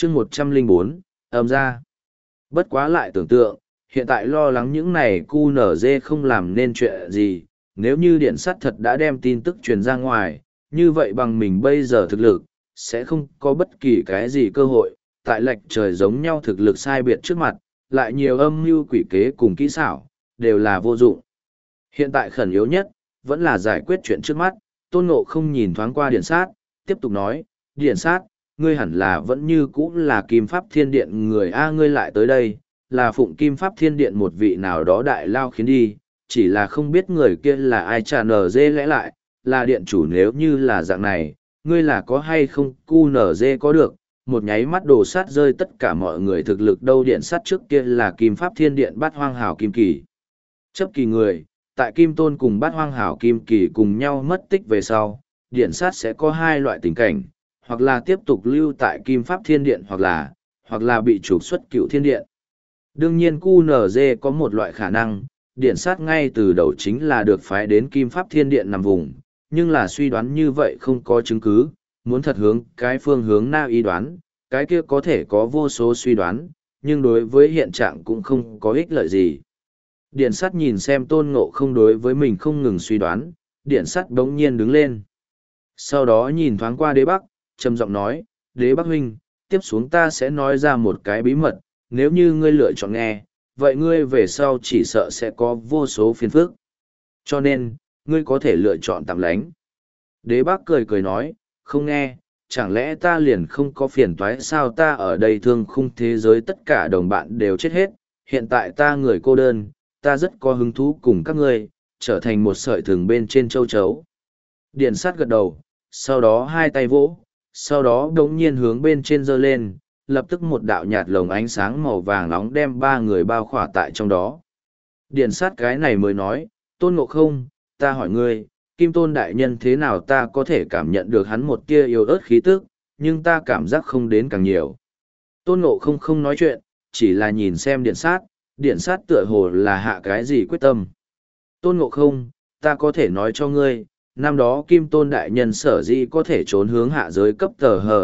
chương 104, âm ra. Bất quá lại tưởng tượng, hiện tại lo lắng những này QNZ không làm nên chuyện gì, nếu như điện sắt thật đã đem tin tức truyền ra ngoài, như vậy bằng mình bây giờ thực lực, sẽ không có bất kỳ cái gì cơ hội, tại lệch trời giống nhau thực lực sai biệt trước mặt, lại nhiều âm mưu quỷ kế cùng kỹ xảo, đều là vô dụng. Hiện tại khẩn yếu nhất, vẫn là giải quyết chuyện trước mắt, Tôn Ngộ không nhìn thoáng qua điện sát, tiếp tục nói, điện sát, ngươi hẳn là vẫn như cũ là Kim Pháp Thiên Điện người A, ngươi lại tới đây, là phụng Kim Pháp Thiên Điện một vị nào đó đại lao khiến đi, chỉ là không biết người kia là ai, trả nở dê lẽ lại, là điện chủ. Nếu như là dạng này, ngươi là có hay không cu nở dê có được, một nháy mắt đổ sát rơi tất cả mọi người thực lực đâu. Điện sát trước kia là Kim Pháp Thiên Điện Bát Hoang Hảo Kim Kỳ chấp kỳ người, tại Kim Tôn cùng Bát Hoang Hảo Kim Kỳ cùng nhau mất tích về sau, điện sát sẽ có hai loại tình cảnh, hoặc là tiếp tục lưu tại Kim Pháp Thiên Điện, hoặc là bị trục xuất Cựu Thiên Điện. Đương nhiên QNZ có một loại khả năng, điện sát ngay từ đầu chính là được phái đến Kim Pháp Thiên Điện nằm vùng, nhưng là suy đoán như vậy không có chứng cứ, muốn thật hướng cái phương hướng nào ý đoán, cái kia có thể có vô số suy đoán, nhưng đối với hiện trạng cũng không có ích lợi gì. Điện sát nhìn xem Tôn Ngộ không đối với mình không ngừng suy đoán, điện sát bỗng nhiên đứng lên. Sau đó nhìn thoáng qua Đế Bắc, trầm giọng nói, Đế Bắc huynh, tiếp xuống ta sẽ nói ra một cái bí mật, nếu như ngươi lựa chọn nghe, vậy ngươi về sau chỉ sợ sẽ có vô số phiền phức. Cho nên, ngươi có thể lựa chọn tạm lánh. Đế Bắc cười cười nói, không nghe, chẳng lẽ ta liền không có phiền toái sao? Ta ở đây thương khung thế giới tất cả đồng bạn đều chết hết, hiện tại ta người cô đơn, ta rất có hứng thú cùng các ngươi, trở thành một sợi thừng bên trên châu chấu. Điện sát gật đầu, sau đó hai tay vỗ, sau đó đống nhiên hướng bên trên giơ lên, lập tức một đạo nhạt lồng ánh sáng màu vàng nóng đem ba người bao khỏa tại trong đó. Điện sát cái này mới nói, Tôn Ngộ không, ta hỏi ngươi, Kim Tôn đại nhân thế nào? Ta có thể cảm nhận được hắn một tia yếu ớt khí tức, nhưng ta cảm giác không đến càng nhiều. Tôn Ngộ không không nói chuyện, chỉ là nhìn xem điện sát tựa hồ là hạ cái gì quyết tâm. Tôn Ngộ không, ta có thể nói cho ngươi, năm đó Kim Tôn đại nhân sở dĩ có thể trốn hướng hạ giới cấp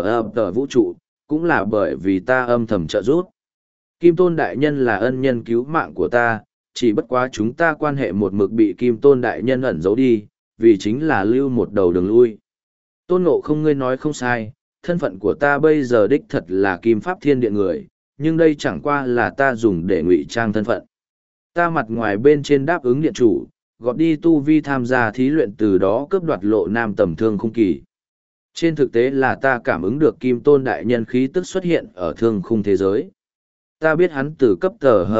tờ vũ trụ, cũng là bởi vì ta âm thầm trợ giúp. Kim Tôn đại nhân là ân nhân cứu mạng của ta, chỉ bất quá chúng ta quan hệ một mực bị Kim Tôn đại nhân ẩn giấu đi, vì chính là lưu một đầu đường lui. Tôn Ngộ không, ngươi nói không sai, thân phận của ta bây giờ đích thật là Kim Pháp Thiên Điện người, nhưng đây chẳng qua là ta dùng để ngụy trang thân phận. Ta mặt ngoài bên trên đáp ứng điện chủ, gọt đi tu vi tham gia thí luyện, từ đó cướp đoạt lộ nam tầm thương khung kỳ. Trên thực tế là ta cảm ứng được Kim Tôn đại nhân khí tức xuất hiện ở thương khung thế giới. Ta biết hắn từ cấp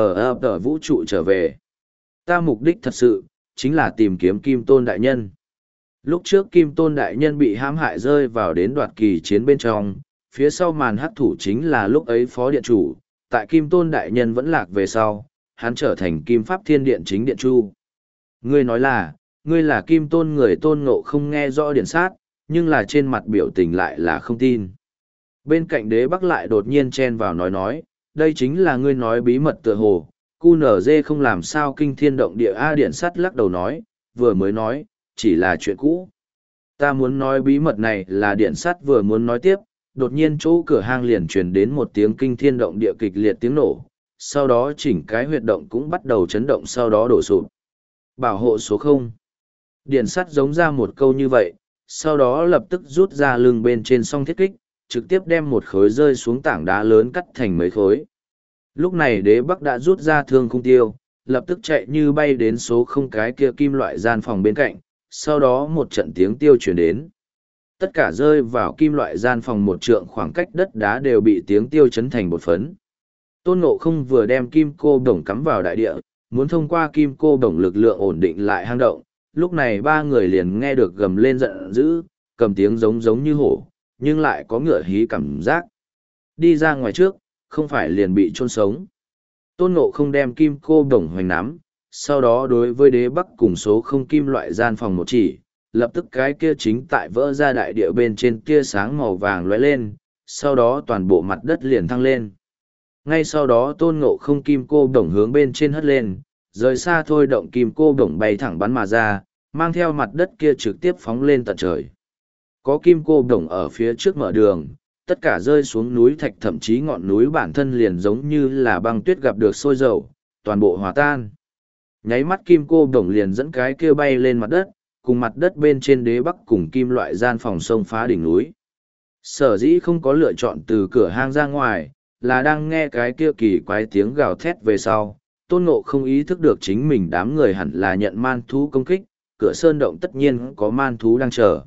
tờ vũ trụ trở về. Ta mục đích thật sự, chính là tìm kiếm Kim Tôn đại nhân. Lúc trước Kim Tôn đại nhân bị hãm hại rơi vào đến đoạt kỳ chiến bên trong, phía sau màn hắc thủ chính là lúc ấy phó điện chủ, tại Kim Tôn đại nhân vẫn lạc về sau, hắn trở thành Kim Pháp Thiên Điện chính điện chu. Ngươi nói là, ngươi là Kim Tôn người. Tôn Ngộ không nghe rõ điện sát, nhưng là trên mặt biểu tình lại là không tin. Bên cạnh Đế Bắc lại đột nhiên chen vào nói, đây chính là ngươi nói bí mật tựa hồ, QNZ không làm sao kinh thiên động địa. Điện sát lắc đầu nói, vừa mới nói, chỉ là chuyện cũ. Ta muốn nói bí mật này là điện sát vừa muốn nói tiếp, đột nhiên chỗ cửa hang liền truyền đến một tiếng kinh thiên động địa kịch liệt tiếng nổ, sau đó chỉnh cái huyệt động cũng bắt đầu chấn động, sau đó đổ sụp. Bảo hộ số 0. Điện sát giống ra một câu như vậy, sau đó lập tức rút ra lưng bên trên song thiết kích, trực tiếp đem một khối rơi xuống tảng đá lớn cắt thành mấy khối. Lúc này Đế Bắc đã rút ra thương khung tiêu, lập tức chạy như bay đến số 0 cái kia kim loại gian phòng bên cạnh, sau đó một trận tiếng tiêu chuyển đến. Tất cả rơi vào kim loại gian phòng một trượng khoảng cách đất đá đều bị tiếng tiêu chấn thành bột phấn. Tôn Ngộ không vừa đem kim cô đồng cắm vào đại địa, muốn thông qua kim cô đồng lực lượng ổn định lại hang động, lúc này ba người liền nghe được gầm lên giận dữ, cầm tiếng giống như hổ, nhưng lại có ngựa hí cảm giác. Đi ra ngoài trước, không phải liền bị chôn sống. Tôn Ngộ không đem kim cô đồng hoành nắm, sau đó đối với Đế Bắc cùng số 0 kim loại gian phòng một chỉ, lập tức cái kia chính tại vỡ ra đại địa bên trên tia sáng màu vàng lóe lên, sau đó toàn bộ mặt đất liền thăng lên. Ngay sau đó Tôn Ngộ không kim cô đồng hướng bên trên hất lên, rời xa thôi động kim cô đồng bay thẳng bắn mà ra, mang theo mặt đất kia trực tiếp phóng lên tận trời. Có kim cô đồng ở phía trước mở đường, tất cả rơi xuống núi thạch, thậm chí ngọn núi bản thân liền giống như là băng tuyết gặp được sôi dầu, toàn bộ hòa tan. Nháy mắt kim cô đồng liền dẫn cái kia bay lên mặt đất, cùng mặt đất bên trên đế bắc cùng kim loại gian phòng sông phá đỉnh núi. Sở dĩ không có lựa chọn từ cửa hang ra ngoài, là đang nghe cái kia kỳ quái tiếng gào thét về sau. Tôn Ngộ không ý thức được chính mình đám người hẳn là nhận man thú công kích, cửa sơn động tất nhiên có man thú đang chờ.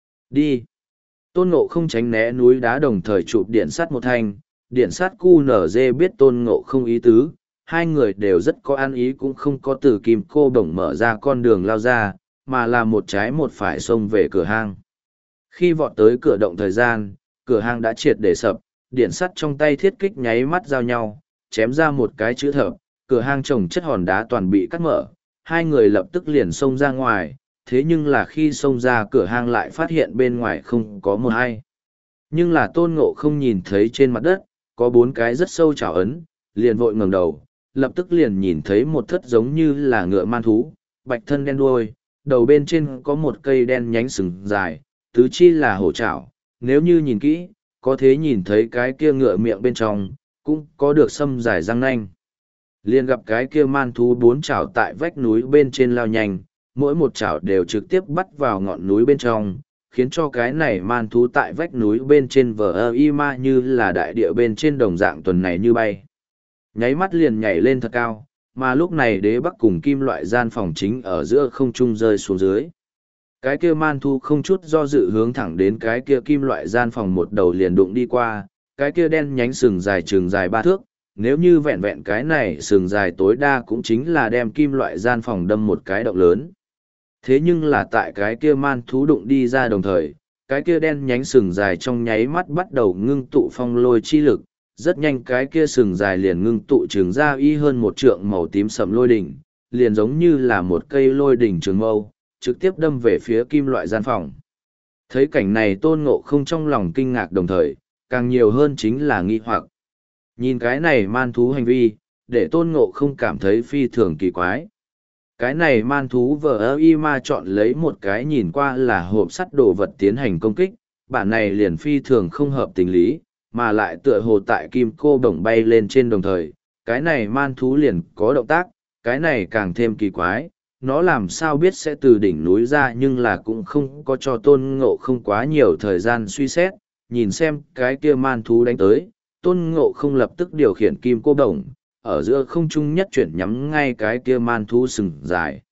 Đi! Tôn Ngộ không tránh né núi đá, đồng thời chụp điện sắt một thanh, điện sắt QNZ biết Tôn Ngộ không ý tứ, hai người đều rất có ăn ý, cũng không có từ kim cô bổng mở ra con đường lao ra, mà là một trái một phải xông về cửa hang. Khi vọt tới cửa động thời gian, cửa hang đã triệt để sập, điện sắt trong tay thiết kích nháy mắt giao nhau, chém ra một cái chữ thập, cửa hang trồng chất hòn đá toàn bị cắt mở, hai người lập tức liền xông ra ngoài, thế nhưng là khi xông ra cửa hang lại phát hiện bên ngoài không có một ai. Nhưng là Tôn Ngộ không nhìn thấy trên mặt đất, có 4 cái rất sâu chảo ấn, liền vội ngẩng đầu, lập tức liền nhìn thấy một thất giống như là ngựa man thú, bạch thân đen đuôi, đầu bên trên có một cây đen nhánh sừng dài, tứ chi là hổ chảo, nếu như nhìn kỹ, có thể nhìn thấy cái kia ngựa miệng bên trong, cũng có được sâm dài răng nanh. Liền gặp cái kia man thú 4 chảo tại vách núi bên trên lao nhanh, mỗi một chảo đều trực tiếp bắt vào ngọn núi bên trong, khiến cho cái này man thú tại vách núi bên trên ma như là đại địa bên trên đồng dạng tuần này như bay. Nháy mắt liền nhảy lên thật cao, mà lúc này đế bắc cùng kim loại gian phòng chính ở giữa không trung rơi xuống dưới. Cái kia man thú không chút do dự hướng thẳng đến cái kia kim loại gian phòng một đầu liền đụng đi qua, cái kia đen nhánh sừng dài chừng dài 3 thước, nếu như vẹn vẹn cái này sừng dài tối đa cũng chính là đem kim loại gian phòng đâm một cái động lớn. Thế nhưng là tại cái kia man thú đụng đi ra đồng thời, cái kia đen nhánh sừng dài trong nháy mắt bắt đầu ngưng tụ phong lôi chi lực, rất nhanh cái kia sừng dài liền ngưng tụ trường ra y hơn 1 trượng màu tím sẫm lôi đỉnh, liền giống như là một cây lôi đỉnh trường mâu, trực tiếp đâm về phía kim loại gian phòng. Thấy cảnh này Tôn Ngộ không trong lòng kinh ngạc đồng thời, càng nhiều hơn chính là nghi hoặc. Nhìn cái này man thú hành vi, để Tôn Ngộ không cảm thấy phi thường kỳ quái. Cái này man thú ma chọn lấy một cái nhìn qua là hộp sắt đồ vật tiến hành công kích, bản này liền phi thường không hợp tình lý, mà lại tựa hồ tại kim cô bổng bay lên trên đồng thời, cái này man thú liền có động tác, cái này càng thêm kỳ quái, nó làm sao biết sẽ từ đỉnh núi ra, nhưng là cũng không có cho Tôn Ngộ không quá nhiều thời gian suy xét, nhìn xem cái kia man thú đánh tới, Tôn Ngộ không lập tức điều khiển kim cô bổng, ở giữa không trung nhất chuyển nhắm ngay cái kia man thú sừng dài.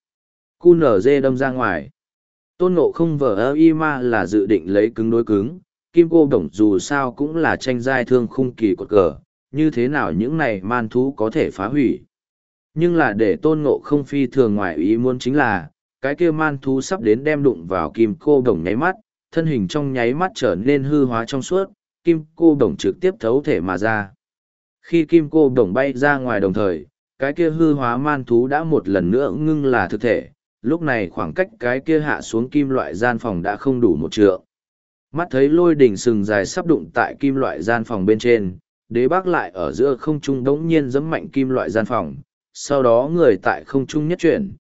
QNZ đâm ra ngoài. Tôn Ngộ không ma là dự định lấy cứng đối cứng, kim cô bổng dù sao cũng là tranh giai thương khung kỳ cột cờ, như thế nào những này man thú có thể phá hủy. Nhưng là để Tôn Ngộ không phi thường ngoài ý muốn chính là, cái kia man thú sắp đến đem đụng vào kim cô bổng nháy mắt, thân hình trong nháy mắt trở nên hư hóa trong suốt, kim cô bổng trực tiếp thấu thể mà ra. Khi kim cô bổng bay ra ngoài đồng thời, cái kia hư hóa man thú đã một lần nữa ngưng là thực thể, lúc này khoảng cách cái kia hạ xuống kim loại gian phòng đã không đủ 1 trượng. Mắt thấy lôi đỉnh sừng dài sắp đụng tại kim loại gian phòng bên trên, đế bác lại ở giữa không trung đống nhiên giẫm mạnh kim loại gian phòng, sau đó người tại không trung nhất chuyển,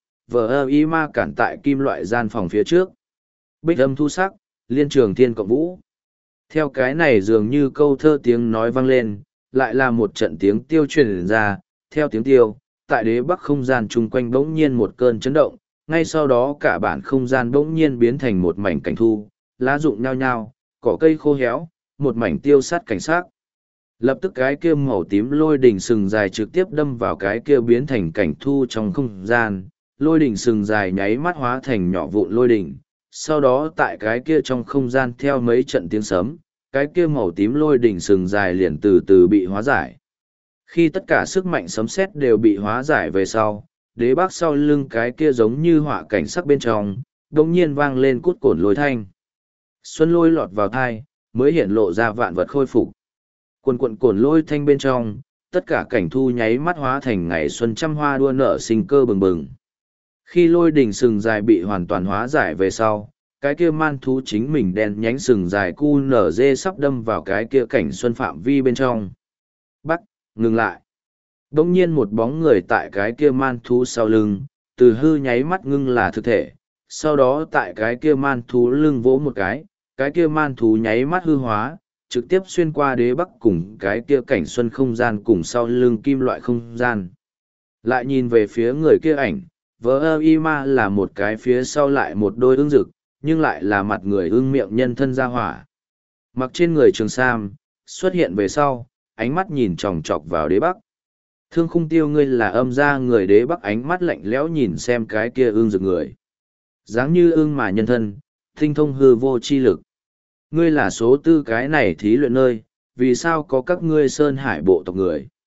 ma cản tại kim loại gian phòng phía trước. Bích âm thu sắc, liên trường thiên cộng vũ. Theo cái này dường như câu thơ tiếng nói vang lên, lại là một trận tiếng tiêu truyền ra, theo tiếng tiêu, tại đế bắc không gian chung quanh bỗng nhiên một cơn chấn động, ngay sau đó cả bản không gian bỗng nhiên biến thành một mảnh cảnh thu, lá rụng nhao nhao, cỏ cây khô héo, một mảnh tiêu sát cảnh sát. Lập tức cái kia màu tím lôi đỉnh sừng dài trực tiếp đâm vào cái kia biến thành cảnh thu trong không gian, lôi đỉnh sừng dài nháy mắt hóa thành nhỏ vụn lôi đỉnh, sau đó tại cái kia trong không gian theo mấy trận tiếng sấm, cái kia màu tím lôi đỉnh sừng dài liền từ từ bị hóa giải. Khi tất cả sức mạnh sấm sét đều bị hóa giải về sau, đế bác sau lưng cái kia giống như họa cảnh sắc bên trong, đồng nhiên vang lên cút cổn lôi thanh. Xuân lôi lọt vào thai, mới hiện lộ ra vạn vật khôi phục. Quần quận cổn lôi thanh bên trong, tất cả cảnh thu nháy mắt hóa thành ngày xuân trăm hoa đua nở sinh cơ bừng bừng. Khi lôi đỉnh sừng dài bị hoàn toàn hóa giải về sau, cái kia man thú chính mình đen nhánh sừng dài QNZ sắp đâm vào cái kia cảnh xuân phạm vi bên trong. Bắt, ngừng lại. Đông nhiên một bóng người tại cái kia man thú sau lưng, từ hư nháy mắt ngưng là thực thể, sau đó tại cái kia man thú lưng vỗ một cái kia man thú nháy mắt hư hóa, trực tiếp xuyên qua đế bắc cùng cái kia cảnh xuân không gian cùng sau lưng kim loại không gian. Lại nhìn về phía người kia ảnh, vỡ ơ y ma là một cái phía sau lại một đôi ương rực, nhưng lại là mặt người ương miệng nhân thân ra hỏa. Mặc trên người trường sam, xuất hiện về sau, ánh mắt nhìn chòng chọc vào đế bắc. Thương Khung Tiêu ngươi là âm gia người đế bắc ánh mắt lạnh lẽo nhìn xem cái kia ương rực người. Dáng như ương mà nhân thân, tinh thông hư vô chi lực. Ngươi là số tư cái này thí luyện nơi, vì sao có các ngươi sơn hải bộ tộc người?